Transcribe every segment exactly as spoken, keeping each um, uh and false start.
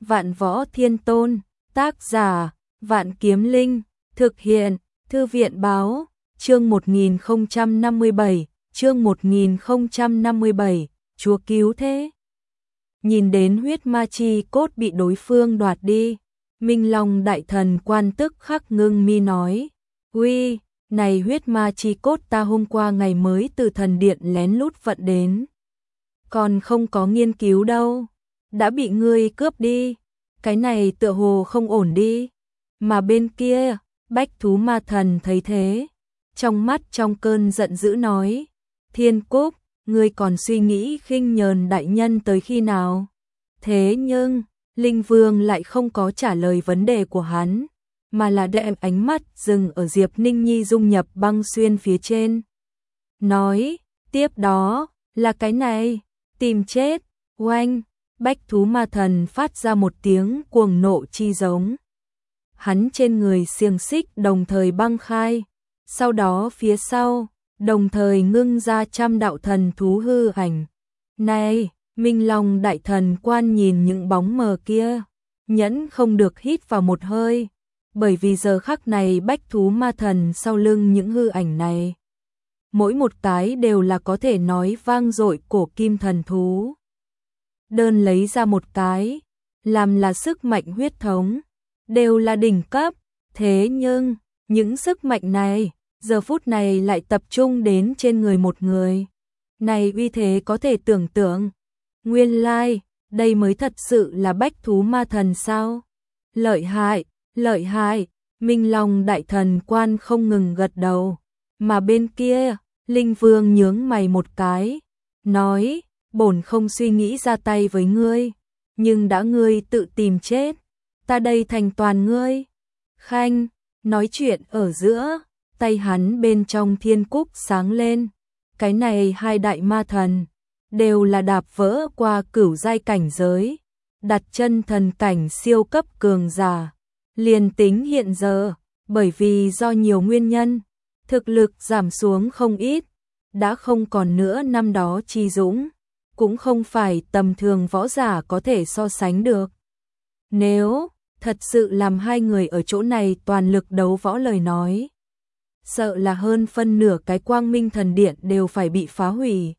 Vạn Võ Thiên Tôn, tác giả, Vạn Kiếm Linh, thực hiện, Thư viện báo, chương một nghìn không trăm năm mươi bảy, chương một nghìn không trăm năm mươi bảy, Chúa cứu thế. Nhìn đến huyết ma chi cốt bị đối phương đoạt đi, Minh Long đại thần quan tức khắc ngưng mi nói, uy, này huyết ma chi cốt ta hôm qua ngày mới từ thần điện lén lút vận đến. Còn không có nghiên cứu đâu, đã bị ngươi cướp đi, cái này tựa hồ không ổn đi. Mà bên kia, Bách Thú Ma Thần thấy thế, trong mắt trong cơn giận dữ nói, Thiên Cúc, ngươi còn suy nghĩ khinh nhờn đại nhân tới khi nào? Thế nhưng, Linh Vương lại không có trả lời vấn đề của hắn, mà là đem ánh mắt dừng ở Diệp Ninh Nhi dung nhập băng xuyên phía trên. Nói, tiếp đó, là cái này, tìm chết, oanh, Bách Thú Ma Thần phát ra một tiếng cuồng nộ chi giống. Hắn trên người xiềng xích đồng thời băng khai, sau đó phía sau, đồng thời ngưng ra trăm đạo thần thú hư ảnh. Này, Minh Long đại thần quan nhìn những bóng mờ kia, nhẫn không được hít vào một hơi, bởi vì giờ khắc này Bách Thú Ma Thần sau lưng những hư ảnh này, mỗi một cái đều là có thể nói vang dội cổ kim thần thú. Đơn lấy ra một cái, làm là sức mạnh huyết thống, đều là đỉnh cấp, thế nhưng, những sức mạnh này, giờ phút này lại tập trung đến trên người một người. Này uy thế có thể tưởng tượng, nguyên lai, đây mới thật sự là Bách Thú Ma Thần sao? Lợi hại, lợi hại, Minh Long đại thần quan không ngừng gật đầu, mà bên kia, Linh Vương nhướng mày một cái, nói, bổn không suy nghĩ ra tay với ngươi, nhưng đã ngươi tự tìm chết, ta đây thành toàn ngươi. Khanh, nói chuyện ở giữa, tay hắn bên trong thiên cúc sáng lên, cái này hai đại ma thần, đều là đạp vỡ qua cửu giai cảnh giới, đặt chân thần cảnh siêu cấp cường giả, liền tính hiện giờ, bởi vì do nhiều nguyên nhân, thực lực giảm xuống không ít, đã không còn nữa năm đó chi dũng, cũng không phải tầm thường võ giả có thể so sánh được. Nếu thật sự làm hai người ở chỗ này toàn lực đấu võ lời nói, sợ là hơn phân nửa cái Quang Minh Thần Điện đều phải bị phá hủy.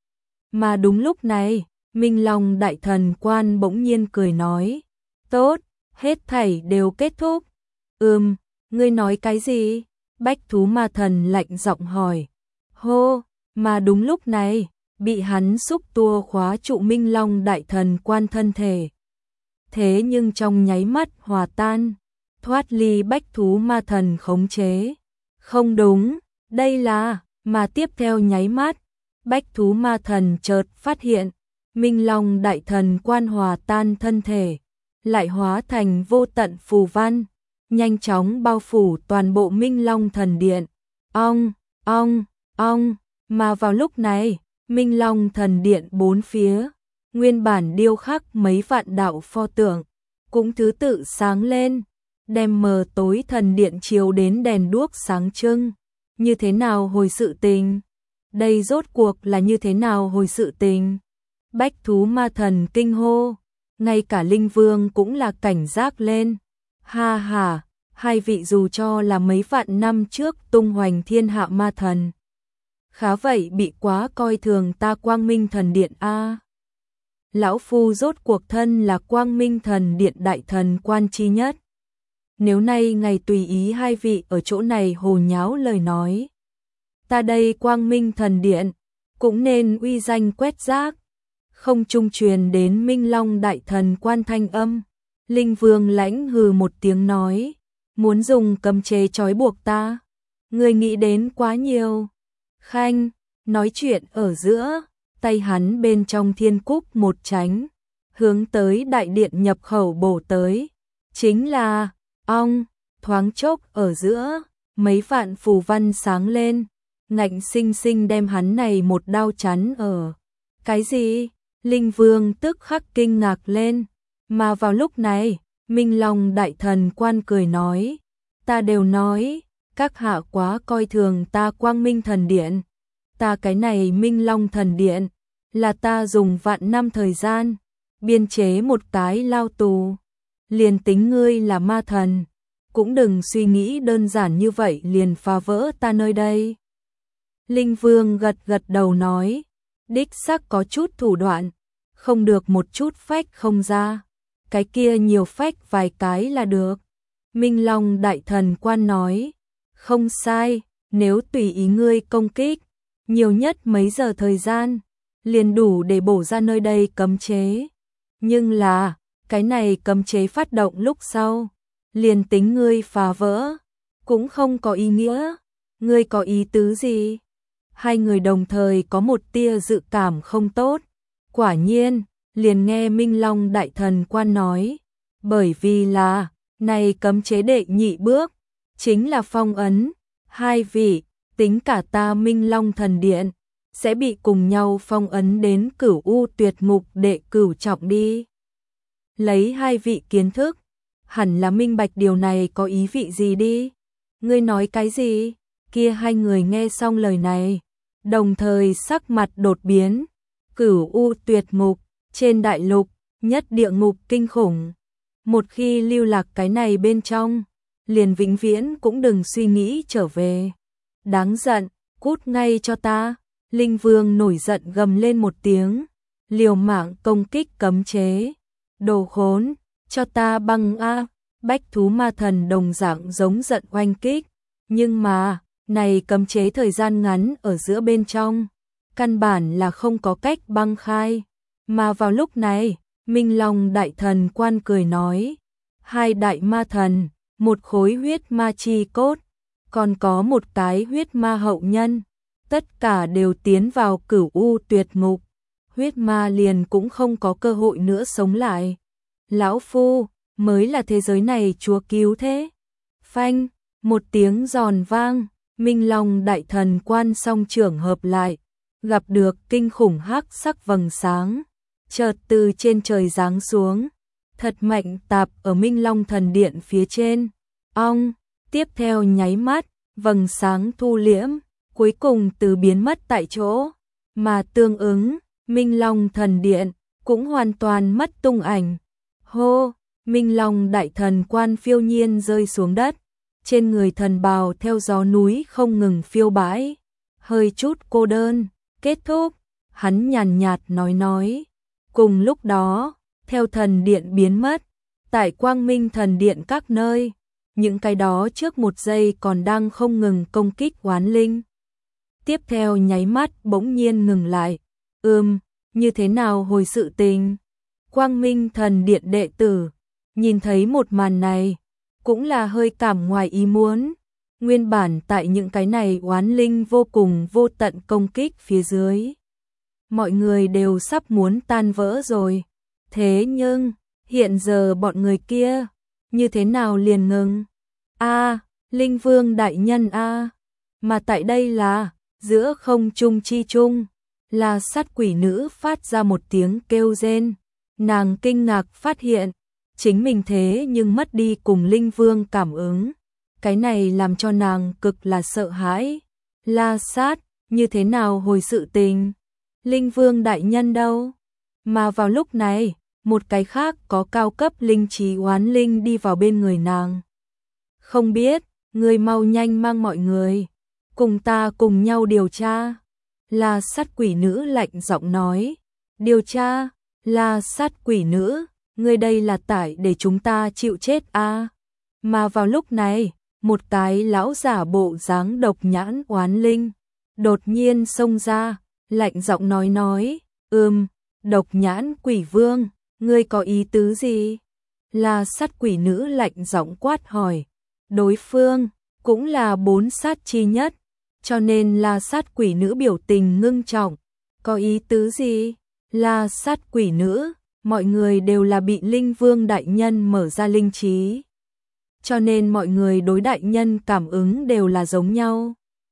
Mà đúng lúc này, Minh Long đại thần quan bỗng nhiên cười nói, tốt, hết thảy đều kết thúc. Ừm, ngươi nói cái gì? Bách Thú Ma Thần lạnh giọng hỏi. Hô, mà đúng lúc này, bị hắn xúc tua khóa trụ Minh Long đại thần quan thân thể. Thế nhưng trong nháy mắt hòa tan, thoát ly Bách Thú Ma Thần khống chế. Không đúng, đây là, mà tiếp theo nháy mắt, Bách Thú Ma Thần chợt phát hiện, Minh Long đại thần quan hòa tan thân thể, lại hóa thành vô tận phù văn, nhanh chóng bao phủ toàn bộ Minh Long thần điện. Ong, ong, ong, mà vào lúc này, Minh Long thần điện bốn phía, nguyên bản điêu khắc mấy vạn đạo pho tượng, cũng thứ tự sáng lên, đem mờ tối thần điện chiếu đến đèn đuốc sáng trưng. Như thế nào hồi sự tình? Đây rốt cuộc là như thế nào hồi sự tình? Bách Thú Ma Thần kinh hô, ngay cả Linh Vương cũng là cảnh giác lên. Ha ha, hai vị dù cho là mấy vạn năm trước tung hoành thiên hạ ma thần, khá vậy bị quá coi thường ta Quang Minh Thần Điện a. Lão phu rốt cuộc thân là Quang Minh Thần Điện đại thần quan chi nhất. Nếu nay ngày tùy ý hai vị ở chỗ này hồ nháo lời nói, ta đây Quang Minh Thần Điện cũng nên uy danh quét rác. Không trung truyền đến Minh Long đại thần quan thanh âm, Linh Vương lãnh hừ một tiếng nói, muốn dùng cấm chế trói buộc ta, người nghĩ đến quá nhiều. Khanh, nói chuyện ở giữa, tay hắn bên trong thiên cúc một tránh, hướng tới đại điện nhập khẩu bổ tới, chính là, ong, thoáng chốc ở giữa, mấy vạn phù văn sáng lên, ngạnh sinh sinh đem hắn này một đao chắn ở. Cái gì? Linh Vương tức khắc kinh ngạc lên, mà vào lúc này, Minh Long đại thần quan cười nói, ta đều nói, các hạ quá coi thường ta Quang Minh Thần Điện, ta cái này Minh Long Thần Điện, là ta dùng vạn năm thời gian, biên chế một cái lao tù. Liền tính ngươi là ma thần, cũng đừng suy nghĩ đơn giản như vậy liền phá vỡ ta nơi đây. Linh Vương gật gật đầu nói, đích xác có chút thủ đoạn, không được một chút phách không ra, cái kia nhiều phách vài cái là được. Minh Long Đại Thần Quan nói, không sai, nếu tùy ý ngươi công kích, nhiều nhất mấy giờ thời gian, liền đủ để bổ ra nơi đây cấm chế. Nhưng là, cái này cấm chế phát động lúc sau, liền tính ngươi phá vỡ, cũng không có ý nghĩa. Ngươi có ý tứ gì? Hai người đồng thời có một tia dự cảm không tốt. Quả nhiên, liền nghe Minh Long Đại Thần Quan nói, bởi vì là, này cấm chế đệ nhị bước, chính là phong ấn, hai vị, tính cả ta Minh Long Thần Điện, sẽ bị cùng nhau phong ấn đến Cửu U Tuyệt Ngục đệ cửu trọng đi. Lấy hai vị kiến thức, hẳn là minh bạch điều này có ý vị gì đi. Ngươi nói cái gì? Kia hai người nghe xong lời này, đồng thời sắc mặt đột biến. Cửu U Tuyệt Ngục, trên đại lục, nhất địa ngục kinh khủng. Một khi lưu lạc cái này bên trong, liền vĩnh viễn cũng đừng suy nghĩ trở về. Đáng giận, cút ngay cho ta. Linh Vương nổi giận gầm lên một tiếng, liều mạng công kích cấm chế. Đồ khốn, cho ta băng a. Bách thú ma thần đồng dạng giống giận oanh kích, nhưng mà, này cấm chế thời gian ngắn ở giữa bên trong, căn bản là không có cách băng khai. Mà vào lúc này, Minh Long Đại Thần Quan cười nói, hai đại ma thần, một khối huyết ma chi cốt, còn có một cái huyết ma hậu nhân, tất cả đều tiến vào Cửu U Tuyệt Ngục, huyết ma liền cũng không có cơ hội nữa sống lại. Lão Phu, mới là thế giới này chúa cứu thế. Phanh, một tiếng giòn vang, Minh Long Đại Thần Quan song trưởng hợp lại, gặp được kinh khủng hắc sắc vầng sáng, chợt từ trên trời giáng xuống, thật mạnh tạp ở Minh Long Thần Điện phía trên. Ong, tiếp theo nháy mắt, vầng sáng thu liễm, cuối cùng từ biến mất tại chỗ, mà tương ứng, Minh Long Thần Điện cũng hoàn toàn mất tung ảnh. Hô, Minh Long Đại Thần Quan phiêu nhiên rơi xuống đất, trên người thần bào theo gió núi không ngừng phiêu bãi, hơi chút cô đơn. Kết thúc, hắn nhàn nhạt nói nói. Cùng lúc đó, theo thần điện biến mất, tại Quang Minh Thần Điện các nơi, những cái đó trước một giây còn đang không ngừng công kích oán linh, tiếp theo nháy mắt bỗng nhiên ngừng lại. Ừm, như thế nào hồi sự tình? Quang Minh Thần Điện đệ tử nhìn thấy một màn này, cũng là hơi cảm ngoài ý muốn. Nguyên bản tại những cái này oán linh vô cùng vô tận công kích phía dưới, mọi người đều sắp muốn tan vỡ rồi. Thế nhưng, hiện giờ bọn người kia, như thế nào liền ngừng? A, Linh Vương Đại Nhân a. Mà tại đây là, giữa không trung chi trung, là sát quỷ nữ phát ra một tiếng kêu rên. Nàng kinh ngạc phát hiện, chính mình thế nhưng mất đi cùng Linh Vương cảm ứng. Cái này làm cho nàng cực là sợ hãi. La Sát, như thế nào hồi sự tình? Linh Vương Đại Nhân đâu? Mà vào lúc này, một cái khác có cao cấp linh trí oán linh đi vào bên người nàng. Không biết, người mau nhanh mang mọi người, cùng ta cùng nhau điều tra. La Sát quỷ nữ lạnh giọng nói. Điều tra? La Sát quỷ nữ, ngươi đây là tại để chúng ta chịu chết a? Mà vào lúc này, một cái lão giả bộ dáng độc nhãn oán linh đột nhiên xông ra, lạnh giọng nói nói, ừm, độc nhãn quỷ vương, ngươi có ý tứ gì? La Sát quỷ nữ lạnh giọng quát hỏi. Đối phương cũng là bốn sát chi nhất, cho nên La Sát quỷ nữ biểu tình ngưng trọng. Có ý tứ gì? La Sát quỷ nữ, mọi người đều là bị Linh Vương Đại Nhân mở ra linh trí, cho nên mọi người đối đại nhân cảm ứng đều là giống nhau.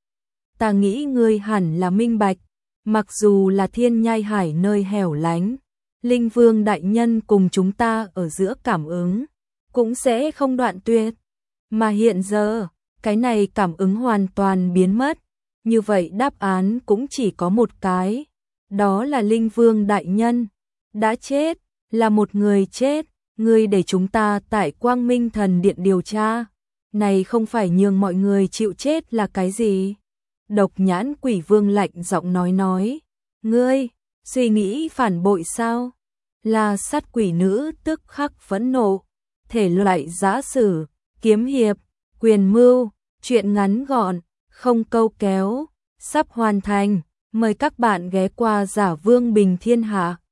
Ta nghĩ ngươi hẳn là minh bạch, mặc dù là thiên nhai hải nơi hẻo lánh, Linh Vương Đại Nhân cùng chúng ta ở giữa cảm ứng cũng sẽ không đoạn tuyệt. Mà hiện giờ, cái này cảm ứng hoàn toàn biến mất, như vậy đáp án cũng chỉ có một cái, đó là Linh Vương Đại Nhân đã chết. là một người chết, ngươi để chúng ta tại Quang Minh Thần Điện điều tra, này không phải nhường mọi người chịu chết là cái gì? Độc Nhãn Quỷ Vương lạnh giọng nói nói, ngươi, suy nghĩ phản bội sao? Là Sát Quỷ Nữ tức khắc phẫn nộ, thể loại giã sử, kiếm hiệp, quyền mưu, chuyện ngắn gọn, không câu kéo, sắp hoàn thành, mời các bạn ghé qua Giả Vương Bình Thiên Hạ.